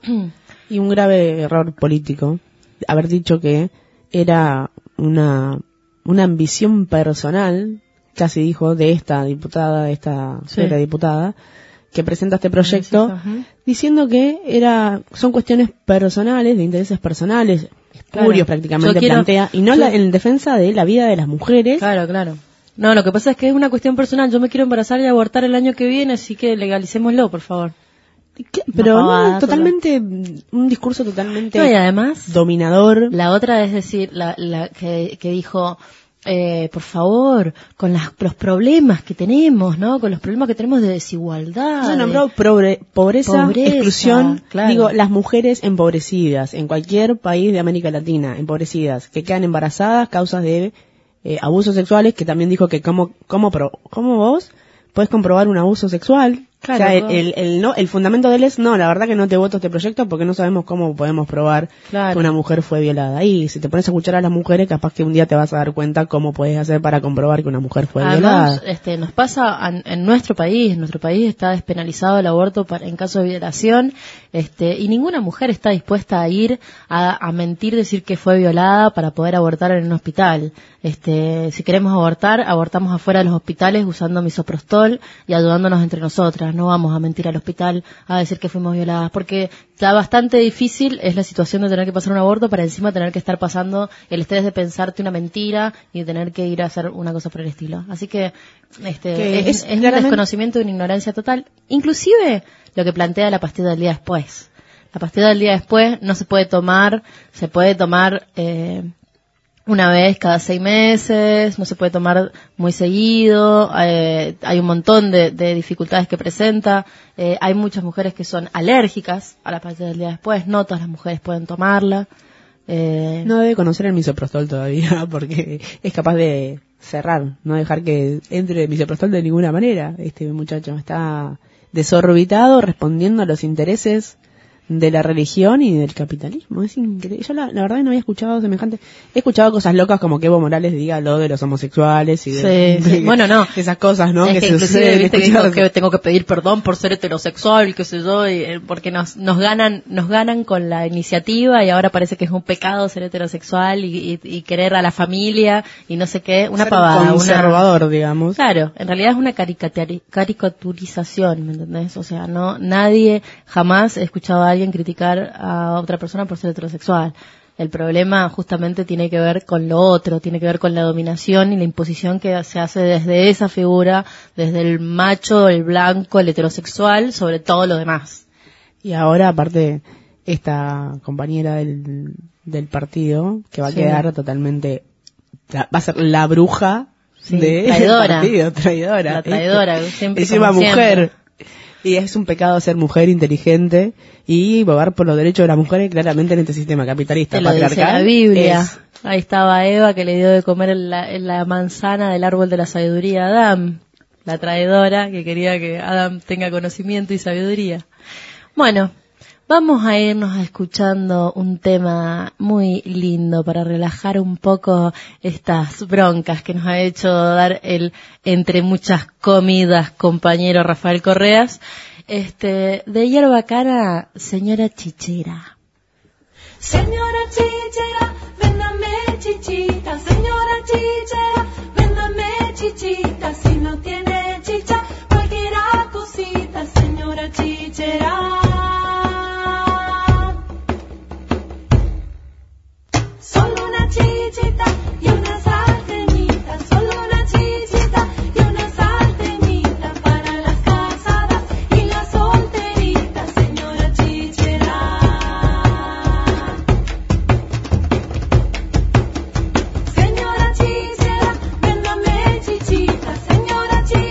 Y un grave error político, haber dicho que era una una ambición personal, casi dijo, de esta diputada, de esta sí. de diputada, que presenta este proyecto, sí, sí, diciendo que era son cuestiones personales, de intereses personales, espurios claro. prácticamente quiero, plantea, y no yo, la, en defensa de la vida de las mujeres. Claro, claro. No, lo que pasa es que es una cuestión personal. Yo me quiero embarazar y abortar el año que viene, así que legalicémoslo, por favor. ¿Qué? Pero no, no, totalmente, un discurso totalmente no, y además, dominador. La otra es decir, la, la que, que dijo, eh, por favor, con las, los problemas que tenemos, ¿no? Con los problemas que tenemos de desigualdad. No, nombró pobre, pobreza, pobreza, exclusión. Claro. Digo, las mujeres empobrecidas en cualquier país de América Latina, empobrecidas, que quedan embarazadas, causas de eh, abusos sexuales, que también dijo que cómo, cómo, cómo vos podés comprobar un abuso sexual. Claro, o sea, el, el, el, no, el fundamento de él es, no, la verdad que no te voto este proyecto porque no sabemos cómo podemos probar claro. que una mujer fue violada. Y si te pones a escuchar a las mujeres, capaz que un día te vas a dar cuenta cómo puedes hacer para comprobar que una mujer fue Además, violada. Este, nos pasa en, en nuestro país, en nuestro país está despenalizado el aborto para, en caso de violación, este, y ninguna mujer está dispuesta a ir a, a mentir, decir que fue violada para poder abortar en un hospital. Este, si queremos abortar, abortamos afuera de los hospitales usando misoprostol y ayudándonos entre nosotras. No vamos a mentir al hospital a decir que fuimos violadas, porque ya bastante difícil es la situación de tener que pasar un aborto para encima tener que estar pasando el estrés de pensarte una mentira y tener que ir a hacer una cosa por el estilo. Así que este que es, es, es un desconocimiento y una ignorancia total. Inclusive lo que plantea la pastilla del día después. La pastilla del día después no se puede tomar, se puede tomar eh, una vez cada seis meses, no se puede tomar muy seguido, eh, hay un montón de, de dificultades que presenta, eh, hay muchas mujeres que son alérgicas a la pastilla del día después, no todas las mujeres pueden tomarla. Eh, no debe conocer el misoprostol todavía, porque es capaz de cerrar, no dejar que entre el misoprostol de ninguna manera. Este muchacho está desorbitado respondiendo a los intereses de la religión y del capitalismo. Es increíble. Yo la, la verdad no había escuchado semejante. He escuchado cosas locas como que Evo Morales diga lo de los homosexuales y de, sí, sí. de bueno, no. esas cosas, ¿no? Es que, que se inclusive viste que, dijo que tengo que pedir perdón por ser heterosexual, qué sé yo, y, eh, porque nos nos ganan nos ganan con la iniciativa y ahora parece que es un pecado ser heterosexual y, y, y querer a la familia y no sé qué, una ser pavada, conservador, una, digamos. Claro, en realidad es una caricaturi- caricaturización, ¿me entendés? O sea, no nadie jamás he escuchado a alguien criticar a otra persona por ser heterosexual. El problema justamente tiene que ver con lo otro, tiene que ver con la dominación y la imposición que se hace desde esa figura, desde el macho, el blanco, el heterosexual, sobre todo lo demás. Y ahora, aparte, esta compañera del, del partido, que va a sí. quedar totalmente, va a ser la bruja sí, de traidora. partido, traidora. La traidora, siempre. Encima mujer. Siempre. Y es un pecado ser mujer inteligente y bogar por los derechos de las mujeres claramente en este sistema capitalista te lo patriarcal. Dice la Biblia. Es... Ahí estaba Eva que le dio de comer en la, en la manzana del árbol de la sabiduría a Adán, la traidora que quería que Adán tenga conocimiento y sabiduría. Bueno, vamos a irnos escuchando un tema muy lindo para relajar un poco estas broncas que nos ha hecho dar el entre muchas comidas compañero Rafael Correas. Este, de Hierba Cara, Señora Chichera. Señora Chichera, véndame chichita. Señora Chichera, véndame chichita. Si no tiene chicha, cualquiera cosita. Señora Chichera. Solo una chichita y una salteñita, solo una chichita y una salteñita para las casadas y las solteritas, señora chichera. Señora chichera, véndame chichita, señora chichera.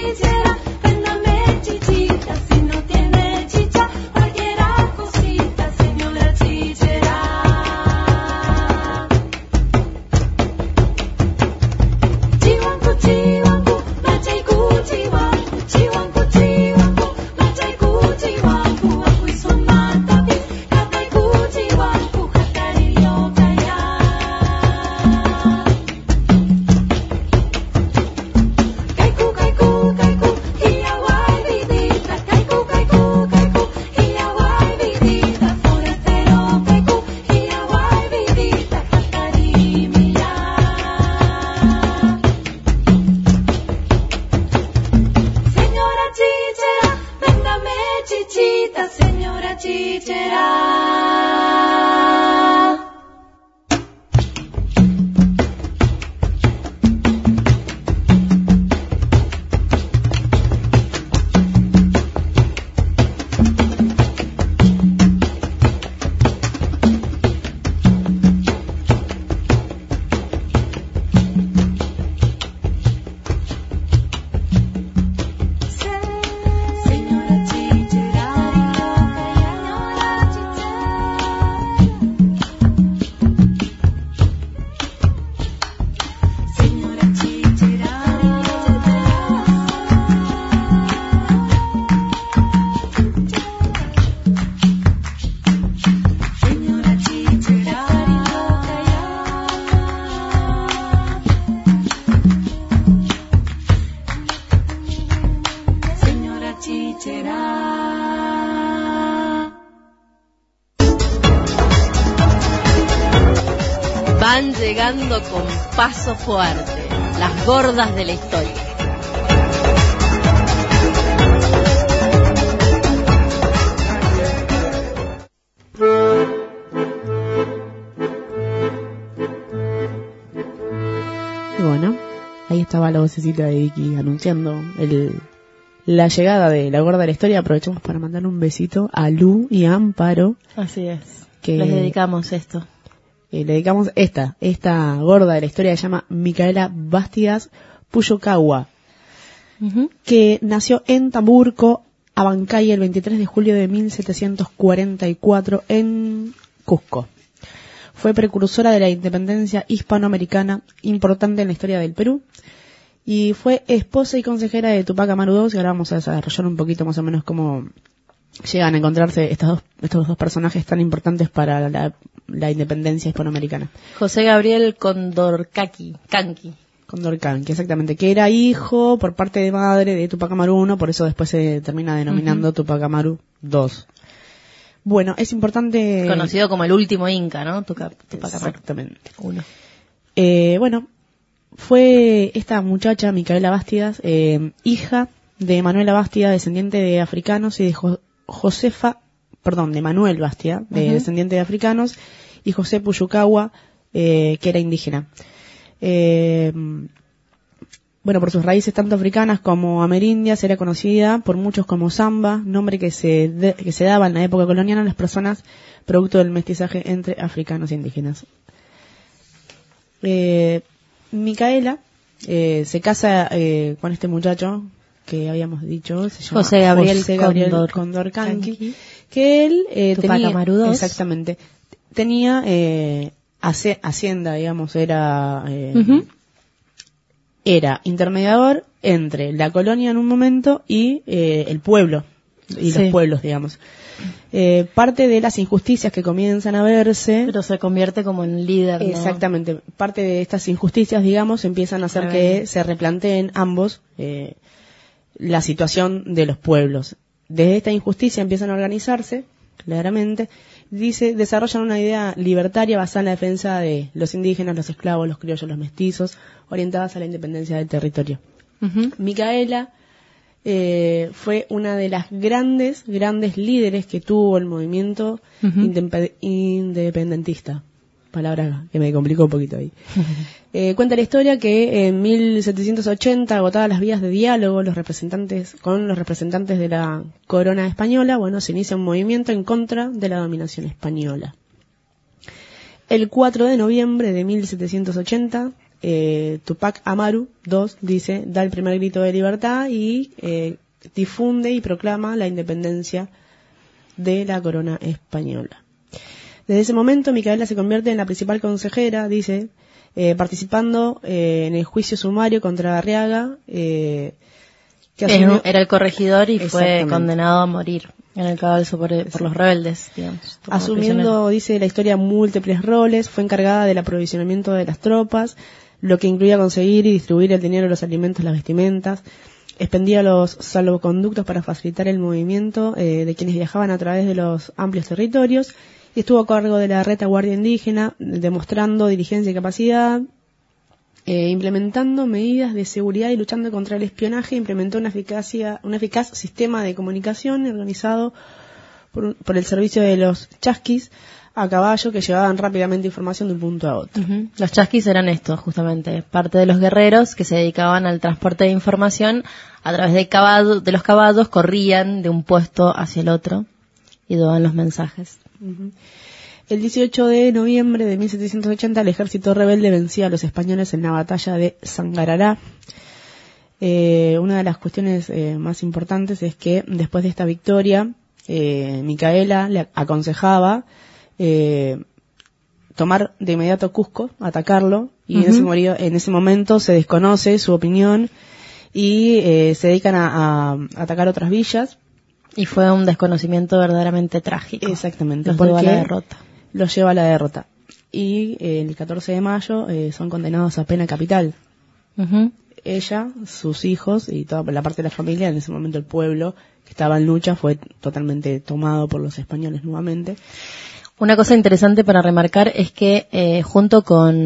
llegando con paso fuerte, las gordas de la historia. Y bueno, ahí estaba la vocecita de Vicky anunciando el, la llegada de la gorda de la historia. Aprovechamos para mandar un besito a Lu y a Amparo. Así es. Que les dedicamos esto. Eh, le dedicamos esta, esta gorda de la historia se llama Micaela Bastidas Puyokawa, uh-huh. que nació en Tamburco, Abancay, el veintitrés de julio de mil setecientos cuarenta y cuatro en Cusco. Fue precursora de la independencia hispanoamericana, importante en la historia del Perú, y fue esposa y consejera de Tupac Amaru segundo, y ahora vamos a desarrollar un poquito más o menos cómo llegan a encontrarse estas dos, estos dos personajes tan importantes para la, la independencia hispanoamericana. José Gabriel Condorcanqui, Canqui. Condorcanqui, exactamente, que era hijo por parte de madre de Tupac Amaru segundo, por eso después se termina denominando uh-huh. Tupac Amaru segundo. Bueno, es importante... Conocido como el último Inca, ¿no? Tupac, Tupac Amaru. Exactamente. Uno. Eh, bueno, fue esta muchacha, Micaela Bastidas, eh, hija de Manuela Bastidas, descendiente de africanos, y de jo- Josefa, perdón, de Manuel Bastidas, de uh-huh. descendiente de africanos, y José Puyokawa, eh, que era indígena. Eh, bueno, por sus raíces tanto africanas como amerindias, era conocida por muchos como Samba, nombre que se de, que se daba en la época colonial a las personas producto del mestizaje entre africanos e indígenas. Eh, Micaela eh, se casa eh, con este muchacho que habíamos dicho, se llama José Gabriel, José Gabriel Condor, Condorcanqui, que él eh, Tupac tenía, Amaru segundo. exactamente, tenía eh, hace, hacienda, digamos, era eh, uh-huh. era intermediador entre la colonia en un momento y eh, el pueblo y sí. los pueblos, digamos. Eh, parte de las injusticias que comienzan a verse, pero se convierte como en líder, ¿no? Exactamente, parte de estas injusticias, digamos, empiezan a hacer que se replanteen ambos eh, la situación de los pueblos. Desde esta injusticia empiezan a organizarse, claramente, dice, desarrollan una idea libertaria basada en la defensa de los indígenas, los esclavos, los criollos, los mestizos, orientadas a la independencia del territorio. Uh-huh. Micaela eh, fue una de las grandes, grandes líderes que tuvo el movimiento uh-huh. indep- independentista. Palabra que me complicó un poquito ahí. Uh-huh. Eh, cuenta la historia que en mil setecientos ochenta, agotadas las vías de diálogo los representantes con los representantes de la corona española, bueno, se inicia un movimiento en contra de la dominación española. El cuatro de noviembre de mil setecientos ochenta, eh, Tupac Amaru segundo dice, da el primer grito de libertad y eh, difunde y proclama la independencia de la corona española. Desde ese momento, Micaela se convierte en la principal consejera, dice, eh, participando eh, en el juicio sumario contra Arriaga, eh, que asumió... Era el corregidor y fue condenado a morir en el cadalso por, por los rebeldes, digamos. Asumiendo, dice la historia, múltiples roles, fue encargada del aprovisionamiento de las tropas, lo que incluía conseguir y distribuir el dinero, los alimentos, las vestimentas, expendía los salvoconductos para facilitar el movimiento eh, de quienes viajaban a través de los amplios territorios, y estuvo a cargo de la retaguardia indígena, demostrando diligencia y capacidad, eh, implementando medidas de seguridad y luchando contra el espionaje. Implementó una eficacia, un eficaz sistema de comunicación organizado por, por el servicio de los chasquis a caballo que llevaban rápidamente información de un punto a otro. Uh-huh. Los chasquis eran estos, justamente, parte de los guerreros que se dedicaban al transporte de información a través de, caballo, de los caballos, corrían de un puesto hacia el otro y daban los mensajes. Uh-huh. El dieciocho de noviembre de mil setecientos ochenta el ejército rebelde vencía a los españoles en la batalla de Sangarará. Eh, una de las cuestiones eh, más importantes es que después de esta victoria, eh, Micaela le aconsejaba eh, tomar de inmediato Cusco, atacarlo, y uh-huh. en, ese morio, en ese momento se desconoce su opinión y eh, se dedican a, a atacar otras villas. Y fue un desconocimiento verdaderamente trágico. Exactamente. Los lleva a la derrota. Los lleva a la derrota. Y eh, el catorce de mayo eh, son condenados a pena capital. Uh-huh. Ella, sus hijos y toda la parte de la familia, en ese momento el pueblo que estaba en lucha fue totalmente tomado por los españoles nuevamente. Una cosa interesante para remarcar es que eh, junto con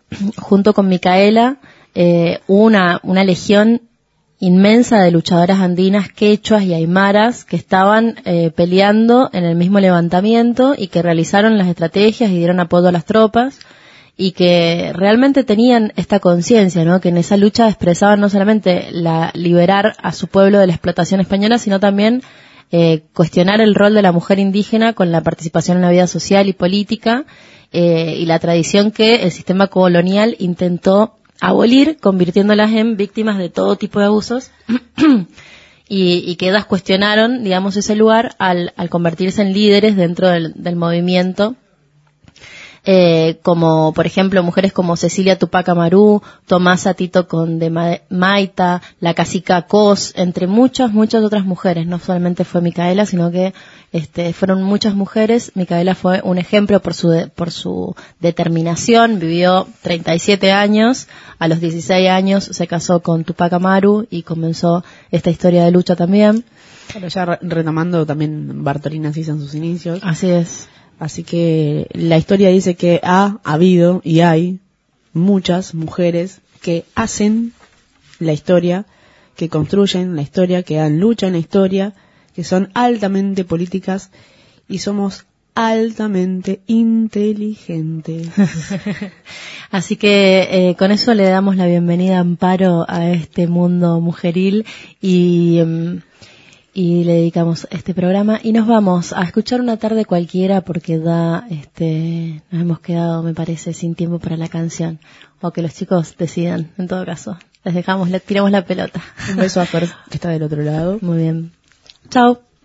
junto con Micaela, eh, una, una legión inmensa de luchadoras andinas, quechuas y aymaras que estaban eh, peleando en el mismo levantamiento y que realizaron las estrategias y dieron apoyo a las tropas y que realmente tenían esta conciencia, ¿no? Que en esa lucha expresaban no solamente la liberar a su pueblo de la explotación española, sino también eh, cuestionar el rol de la mujer indígena con la participación en la vida social y política eh, y la tradición que el sistema colonial intentó abolir, convirtiéndolas en víctimas de todo tipo de abusos y, y que ellas cuestionaron, digamos, ese lugar al, al convertirse en líderes dentro del, del movimiento, eh, como por ejemplo mujeres como Cecilia Tupac Amaru, Tomasa Tito Conde Ma- Maita, la cacica Cos, entre muchas, muchas otras mujeres. No solamente fue Micaela, sino que este, fueron muchas mujeres. Micaela fue un ejemplo por su de, por su determinación. Vivió treinta y siete años. A los dieciséis años se casó con Tupac Amaru y comenzó esta historia de lucha también. Bueno, ya re- retomando también Bartolina Sisa en sus inicios. Así es. Así que la historia dice que ha habido y hay muchas mujeres que hacen la historia, que construyen la historia, que dan lucha en la historia, que son altamente políticas y somos altamente inteligentes. Así que eh, con eso le damos la bienvenida a Amparo a este mundo mujeril y... Um, y le dedicamos este programa y nos vamos a escuchar Una tarde cualquiera porque da, este, nos hemos quedado, me parece, sin tiempo para la canción, o que los chicos decidan, en todo caso. Les dejamos, le tiramos la pelota. Un beso a Fer, que está del otro lado. Muy bien. Chao.